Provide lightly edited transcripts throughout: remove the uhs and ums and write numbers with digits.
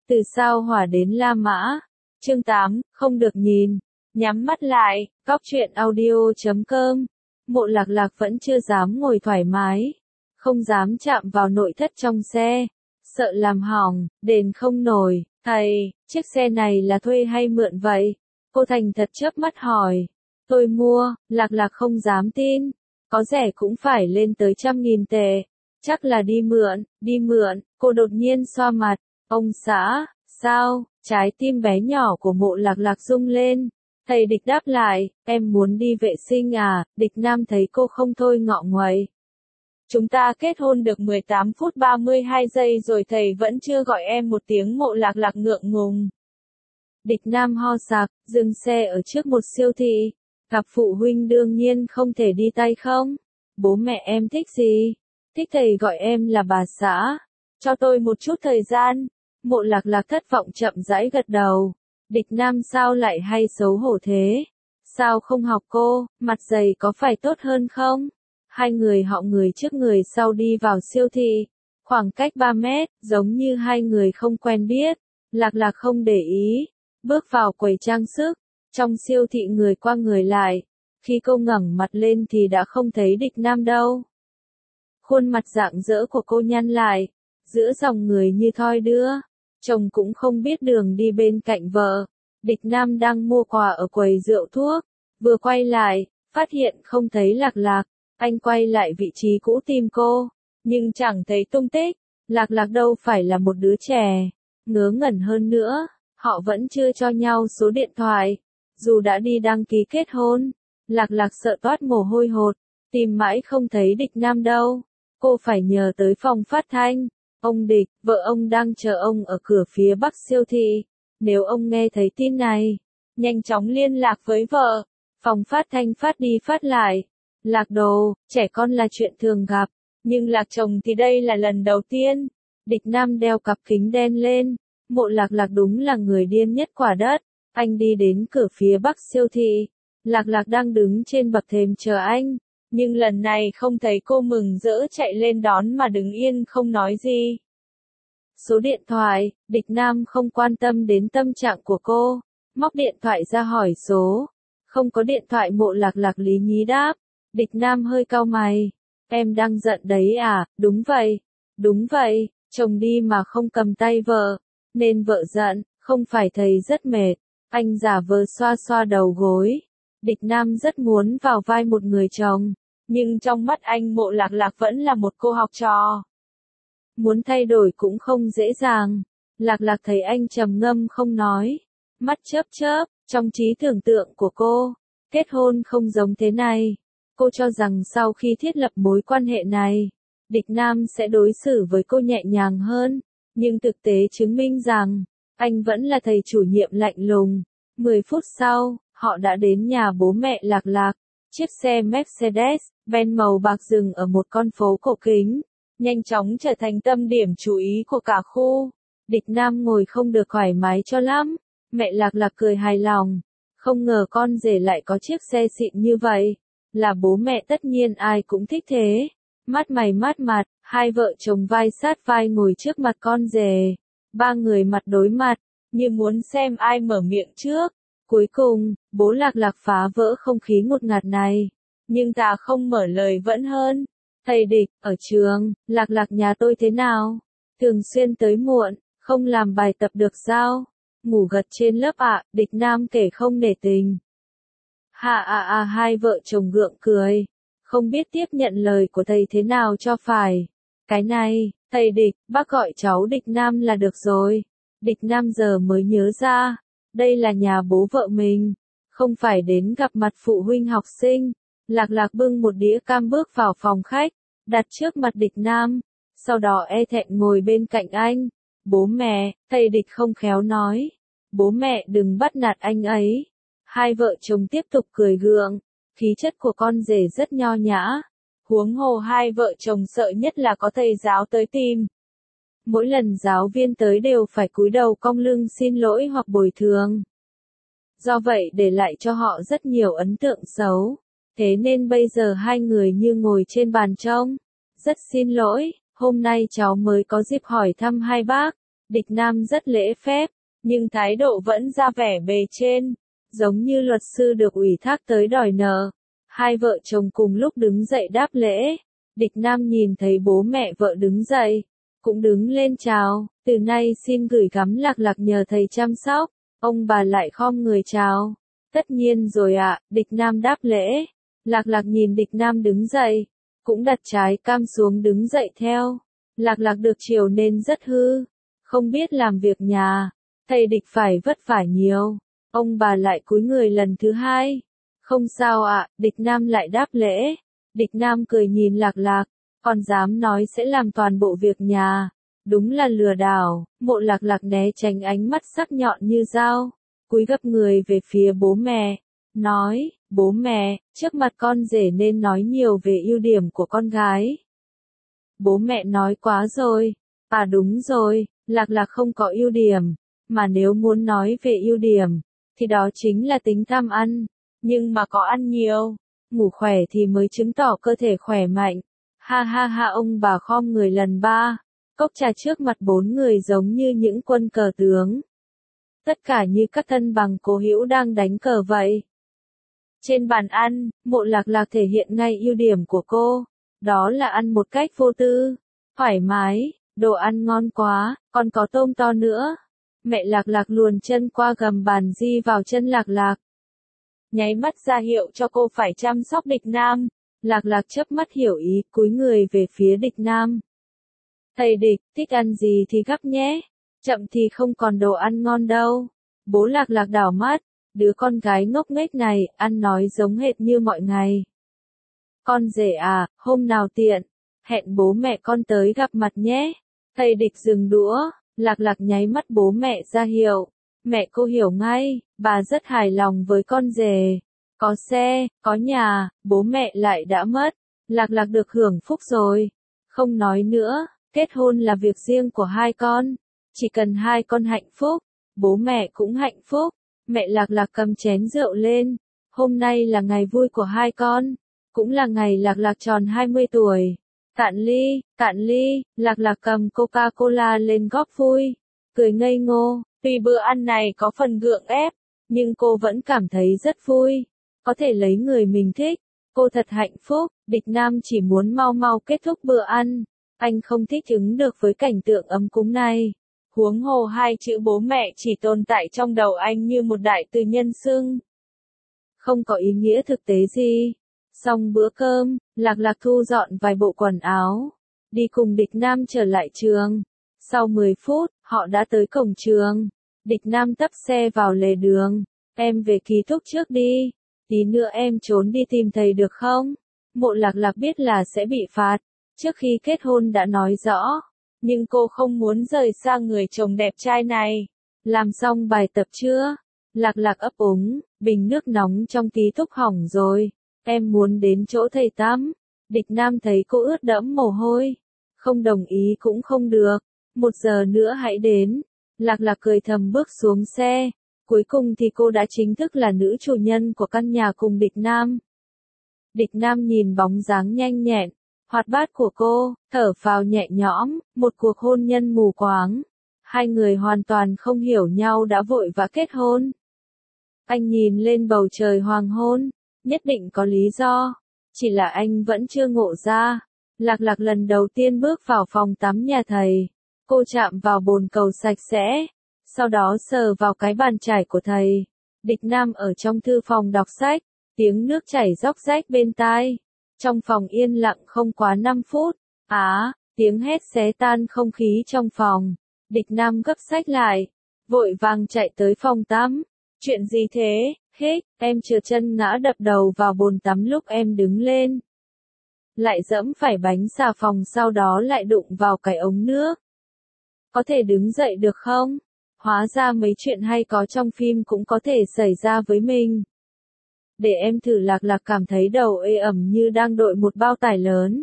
Từ Sao Hỏa đến La Mã. Chương 8, không được nhìn. Nhắm mắt lại, góc truyện audio.com. Mộ Lạc Lạc vẫn chưa dám ngồi thoải mái. Không dám chạm vào nội thất trong xe. Sợ làm hỏng, đền không nổi. Thầy, chiếc xe này là thuê hay mượn vậy? Cô thành thật chớp mắt hỏi. Tôi mua, Lạc Lạc không dám tin. Có rẻ cũng phải lên tới 100.000 tệ. Chắc là đi mượn, cô đột nhiên xoa mặt. Ông xã, sao? Trái tim bé nhỏ của Mộ Lạc Lạc rung lên. Thầy Địch đáp lại, em muốn đi vệ sinh à? Địch Nam thấy cô không thôi ngọ nguậy. Chúng ta kết hôn được 18 phút 32 giây rồi thầy vẫn chưa gọi em một tiếng. Mộ Lạc Lạc ngượng ngùng. Địch Nam ho sặc, dừng xe ở trước một siêu thị. Gặp phụ huynh đương nhiên không thể đi tay không. Bố mẹ em thích gì? Thích thầy gọi em là bà xã. Cho tôi một chút thời gian. Mộ Lạc Lạc thất vọng chậm rãi gật đầu. Địch Nam sao lại hay xấu hổ thế? Sao không học cô, mặt dày có phải tốt hơn không? Hai người họ người trước người sau đi vào siêu thị. Khoảng cách 3 mét, giống như hai người không quen biết. Lạc Lạc không để ý. Bước vào quầy trang sức. Trong siêu thị người qua người lại. Khi cô ngẩng mặt lên thì đã không thấy Địch Nam đâu. Khuôn mặt rạng rỡ của cô nhăn lại. Giữa dòng người như thoi đưa. Chồng cũng không biết đường đi bên cạnh vợ. Địch Nam đang mua quà ở quầy rượu thuốc. Vừa quay lại, phát hiện không thấy Lạc Lạc. Anh quay lại vị trí cũ tìm cô. Nhưng chẳng thấy tung tích. Lạc Lạc đâu phải là một đứa trẻ. Ngớ ngẩn hơn nữa, họ vẫn chưa cho nhau số điện thoại. Dù đã đi đăng ký kết hôn. Lạc Lạc sợ toát mồ hôi hột. Tìm mãi không thấy Địch Nam đâu. Cô phải nhờ tới phòng phát thanh. Ông Địch, vợ ông đang chờ ông ở cửa phía bắc siêu thị. Nếu ông nghe thấy tin này, nhanh chóng liên lạc với vợ. Phòng phát thanh phát đi phát lại. Lạc đồ, trẻ con là chuyện thường gặp. Nhưng Lạc chồng thì đây là lần đầu tiên. Địch Nam đeo cặp kính đen lên. Mộ Lạc Lạc đúng là người điên nhất quả đất. Anh đi đến cửa phía bắc siêu thị. Lạc Lạc đang đứng trên bậc thềm chờ anh. Nhưng lần này không thấy cô mừng rỡ chạy lên đón mà đứng yên không nói gì. Số điện thoại, Địch Nam không quan tâm đến tâm trạng của cô. Móc điện thoại ra hỏi số. Không có điện thoại. Mộ Lạc Lạc lý nhí đáp. Địch Nam hơi cau mày. Em đang giận đấy à? Đúng vậy, chồng đi mà không cầm tay vợ. Nên vợ giận, không phải thầy rất mệt. Anh giả vờ xoa xoa đầu gối. Địch Nam rất muốn vào vai một người chồng. Nhưng trong mắt anh Mộ Lạc Lạc vẫn là một cô học trò. Muốn thay đổi cũng không dễ dàng. Lạc Lạc thấy anh trầm ngâm không nói. Mắt chớp chớp, trong trí tưởng tượng của cô. Kết hôn không giống thế này. Cô cho rằng sau khi thiết lập mối quan hệ này, Địch Nam sẽ đối xử với cô nhẹ nhàng hơn. Nhưng thực tế chứng minh rằng, anh vẫn là thầy chủ nhiệm lạnh lùng. 10 phút sau, họ đã đến nhà bố mẹ Lạc Lạc. Chiếc xe Mercedes-Benz màu bạc dừng ở một con phố cổ kính. Nhanh chóng trở thành tâm điểm chú ý của cả khu. Địch Nam ngồi không được thoải mái cho lắm. Mẹ Lạc Lạc cười hài lòng. Không ngờ con rể lại có chiếc xe xịn như vậy. Là bố mẹ tất nhiên ai cũng thích thế. Mắt mày mát mặt, hai vợ chồng vai sát vai ngồi trước mặt con rể. Ba người mặt đối mặt, như muốn xem ai mở miệng trước. Cuối cùng, bố Lạc Lạc phá vỡ không khí ngột ngạt này. Nhưng ta không mở lời vẫn hơn. Thầy Địch, ở trường, Lạc Lạc nhà tôi thế nào? Thường xuyên tới muộn, không làm bài tập được sao? Ngủ gật trên lớp ạ. Địch Nam kể không nể tình. Hai vợ chồng gượng cười. Không biết tiếp nhận lời của thầy thế nào cho phải. Cái này, thầy Địch, bác gọi cháu Địch Nam là được rồi. Địch Nam giờ mới nhớ ra. Đây là nhà bố vợ mình. Không phải đến gặp mặt phụ huynh học sinh. Lạc Lạc bưng một đĩa cam bước vào phòng khách. Đặt trước mặt Địch Nam. Sau đó e thẹn ngồi bên cạnh anh. Bố mẹ, thầy Địch không khéo nói. Bố mẹ đừng bắt nạt anh ấy. Hai vợ chồng tiếp tục cười gượng. Khí chất của con rể rất nho nhã. Huống hồ hai vợ chồng sợ nhất là có thầy giáo tới tìm. Mỗi lần giáo viên tới đều phải cúi đầu cong lưng xin lỗi hoặc bồi thường. Do vậy để lại cho họ rất nhiều ấn tượng xấu. Thế nên bây giờ hai người như ngồi trên bàn trông. Rất xin lỗi, hôm nay cháu mới có dịp hỏi thăm hai bác. Địch Nam rất lễ phép, nhưng thái độ vẫn ra vẻ bề trên, giống như luật sư được ủy thác tới đòi nợ. Hai vợ chồng cùng lúc đứng dậy đáp lễ. Địch Nam nhìn thấy bố mẹ vợ đứng dậy, cũng đứng lên chào, từ nay xin gửi gắm Lạc Lạc nhờ thầy chăm sóc. Ông bà lại khom người chào. Tất nhiên rồi ạ, Địch Nam đáp lễ. Lạc Lạc nhìn Địch Nam đứng dậy, cũng đặt trái cam xuống đứng dậy theo. Lạc Lạc được chiều nên rất hư, không biết làm việc nhà, thầy Địch phải vất vả nhiều. Ông bà lại cúi người lần thứ hai. Không sao ạ, Địch Nam lại đáp lễ. Địch Nam cười nhìn Lạc Lạc, còn dám nói sẽ làm toàn bộ việc nhà. Đúng là lừa đảo. Mộ Lạc Lạc né tránh ánh mắt sắc nhọn như dao, cúi gập người về phía bố mẹ, nói, bố mẹ, trước mặt con rể nên nói nhiều về ưu điểm của con gái. Bố mẹ nói quá rồi. À đúng rồi, Lạc Lạc không có ưu điểm, mà nếu muốn nói về ưu điểm, thì đó chính là tính tham ăn, nhưng mà có ăn nhiều, ngủ khỏe thì mới chứng tỏ cơ thể khỏe mạnh. Ha ha ha, ông bà khom người lần ba, cốc trà trước mặt bốn người giống như những quân cờ tướng. Tất cả như các thân bằng cố hữu đang đánh cờ vậy. Trên bàn ăn, Mộ Lạc Lạc thể hiện ngay ưu điểm của cô, đó là ăn một cách vô tư, thoải mái, đồ ăn ngon quá, còn có tôm to nữa. Mẹ Lạc Lạc luồn chân qua gầm bàn di vào chân Lạc Lạc, nháy mắt ra hiệu cho cô phải chăm sóc Địch Nam. Lạc Lạc chớp mắt hiểu ý, cúi người về phía Địch Nam. Thầy Địch, thích ăn gì thì gắp nhé, chậm thì không còn đồ ăn ngon đâu. Bố Lạc Lạc đảo mắt, đứa con gái ngốc nghếch này, ăn nói giống hệt như mọi ngày. Con rể à, hôm nào tiện, hẹn bố mẹ con tới gặp mặt nhé. Thầy Địch dừng đũa, Lạc Lạc nháy mắt bố mẹ ra hiệu. Mẹ cô hiểu ngay, bà rất hài lòng với con rể. Có xe, có nhà, bố mẹ lại đã mất. Lạc Lạc được hưởng phúc rồi. Không nói nữa, kết hôn là việc riêng của hai con. Chỉ cần hai con hạnh phúc, bố mẹ cũng hạnh phúc. Mẹ Lạc Lạc cầm chén rượu lên. Hôm nay là ngày vui của hai con, cũng là ngày Lạc Lạc tròn 20 tuổi. Cạn ly, Lạc Lạc cầm Coca-Cola lên góp vui, cười ngây ngô. Tuy bữa ăn này có phần gượng ép, nhưng cô vẫn cảm thấy rất vui. Có thể lấy người mình thích, cô thật hạnh phúc. Địch Nam chỉ muốn mau mau kết thúc bữa ăn. Anh không thích ứng được với cảnh tượng ấm cúng này. Huống hồ hai chữ bố mẹ chỉ tồn tại trong đầu anh như một đại từ nhân xưng, không có ý nghĩa thực tế gì. Xong bữa cơm, Lạc Lạc thu dọn vài bộ quần áo, đi cùng Địch Nam trở lại trường. Sau 10 phút, họ đã tới cổng trường. Địch Nam tấp xe vào lề đường. Em về ký túc trước đi, tí nữa em trốn đi tìm thầy được không? Mộ Lạc Lạc biết là sẽ bị phạt, trước khi kết hôn đã nói rõ, nhưng cô không muốn rời xa người chồng đẹp trai này. Làm xong bài tập chưa? Lạc Lạc ấp úng, bình nước nóng trong ký túc hỏng rồi, em muốn đến chỗ thầy tắm. Địch Nam thấy cô ướt đẫm mồ hôi, không đồng ý cũng không được, 1 giờ nữa hãy đến. Lạc Lạc cười thầm bước xuống xe, cuối cùng thì cô đã chính thức là nữ chủ nhân của căn nhà cùng Địch Nam. Địch Nam nhìn bóng dáng nhanh nhẹn, hoạt bát của cô, thở phào nhẹ nhõm. Một cuộc hôn nhân mù quáng, hai người hoàn toàn không hiểu nhau đã vội vã kết hôn. Anh nhìn lên bầu trời hoàng hôn, nhất định có lý do, chỉ là anh vẫn chưa ngộ ra. Lạc Lạc lần đầu tiên bước vào phòng tắm nhà thầy, cô chạm vào bồn cầu sạch sẽ, sau đó sờ vào cái bàn chải của thầy. Địch Nam ở trong thư phòng đọc sách, tiếng nước chảy róc rách bên tai. Trong phòng yên lặng không quá 5 phút, tiếng hét xé tan không khí trong phòng. Địch Nam gấp sách lại, vội vàng chạy tới phòng tắm. Chuyện gì thế? Hích, em trượt chân ngã đập đầu vào bồn tắm lúc em đứng lên. Lại dẫm phải bánh xà phòng, sau đó lại đụng vào cái ống nước. Có thể đứng dậy được không? Hóa ra mấy chuyện hay có trong phim cũng có thể xảy ra với mình. Để em thử. Lạc Lạc cảm thấy đầu ê ẩm như đang đội một bao tải lớn.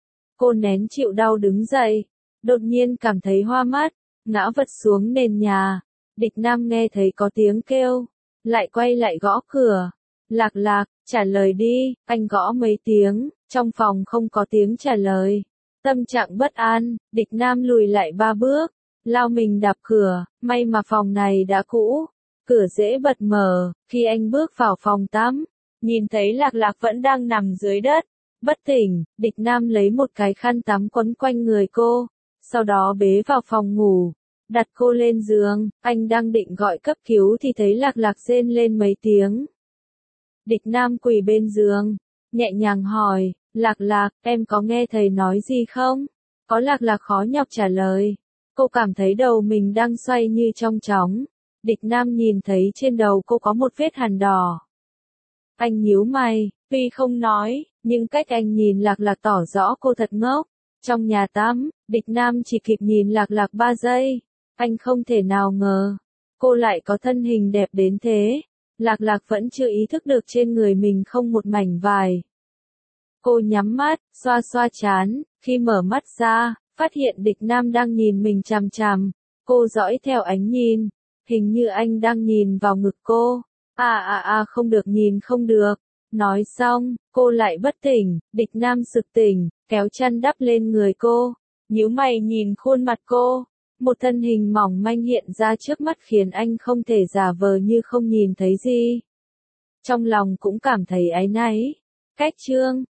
Cô nén chịu đau đứng dậy, đột nhiên cảm thấy hoa mắt, ngã vật xuống nền nhà. Địch Nam nghe thấy có tiếng kêu, lại quay lại gõ cửa. Lạc Lạc, trả lời đi. Anh gõ mấy tiếng, trong phòng không có tiếng trả lời. Tâm trạng bất an, Địch Nam lùi lại 3 bước, lao mình đạp cửa, may mà phòng này đã cũ, cửa dễ bật mở, khi anh bước vào phòng tắm, nhìn thấy Lạc Lạc vẫn đang nằm dưới đất, bất tỉnh, Địch Nam lấy một cái khăn tắm quấn quanh người cô, sau đó bế vào phòng ngủ, đặt cô lên giường, anh đang định gọi cấp cứu thì thấy Lạc Lạc rên lên mấy tiếng. Địch Nam quỳ bên giường, nhẹ nhàng hỏi, Lạc Lạc, em có nghe thầy nói gì không? Có. Lạc Lạc khó nhọc trả lời. Cô cảm thấy đầu mình đang xoay như trong chóng. Địch Nam nhìn thấy trên đầu cô có một vết hằn đỏ. Anh nhíu mày, tuy không nói, nhưng cách anh nhìn Lạc Lạc tỏ rõ cô thật ngốc. Trong nhà tắm, Địch Nam chỉ kịp nhìn Lạc Lạc 3 giây. Anh không thể nào ngờ, cô lại có thân hình đẹp đến thế. Lạc Lạc vẫn chưa ý thức được trên người mình không một mảnh vải. Cô nhắm mắt, xoa xoa trán, khi mở mắt ra, phát hiện Địch Nam đang nhìn mình chằm chằm. Cô dõi theo ánh nhìn, hình như anh đang nhìn vào ngực cô. Không được, nhìn không được. Nói xong, cô lại bất tỉnh, Địch Nam sực tỉnh, kéo chăn đắp lên người cô, nhíu mày nhìn khuôn mặt cô. Một thân hình mỏng manh hiện ra trước mắt khiến anh không thể giả vờ như không nhìn thấy gì. Trong lòng cũng cảm thấy áy náy. Cách chương